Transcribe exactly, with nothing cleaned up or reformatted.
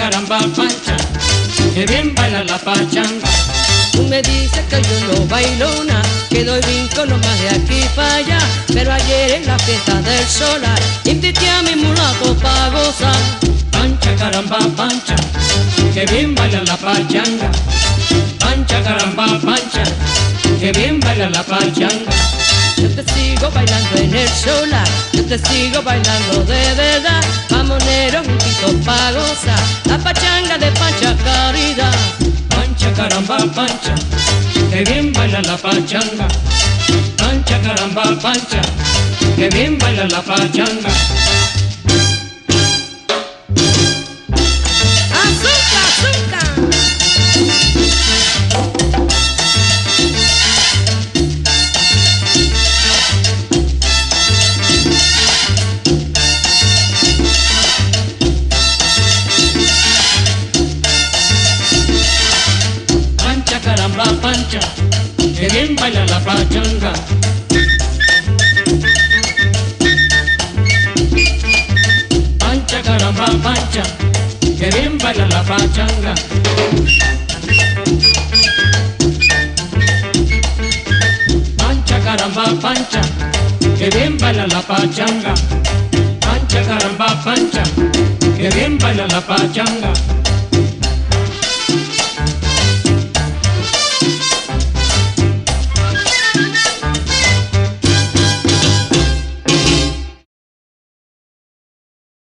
caramba, pancha, que bien baila la pachanga. Tú me dices que yo no bailo nada, que doy brinco nomás de aquí para allá. Pero ayer en la fiesta del solar invité a mi mulato pa' gozar. Pancha, caramba, pancha, que bien baila la pachanga. Pancha, caramba, pancha, que bien baila la pachanga. Yo te sigo bailando en el solar, yo te sigo bailando de verdad. Mamoneros juntitos pa' gozar la pachanga de Pancha Caridad. Pancha, caramba, pancha, que bien baila la pachanga. Pancha, caramba, pancha, que bien baila la pachanga. ¡Azúcar, azúcar! Pancha, caramba, pancha, que bien baila la pachanga. Pancha, caramba, pancha, que bien baila la pachanga. Pancha, caramba, pancha, que bien baila la pachanga. Pancha, caramba, pancha, que bien baila la pachanga.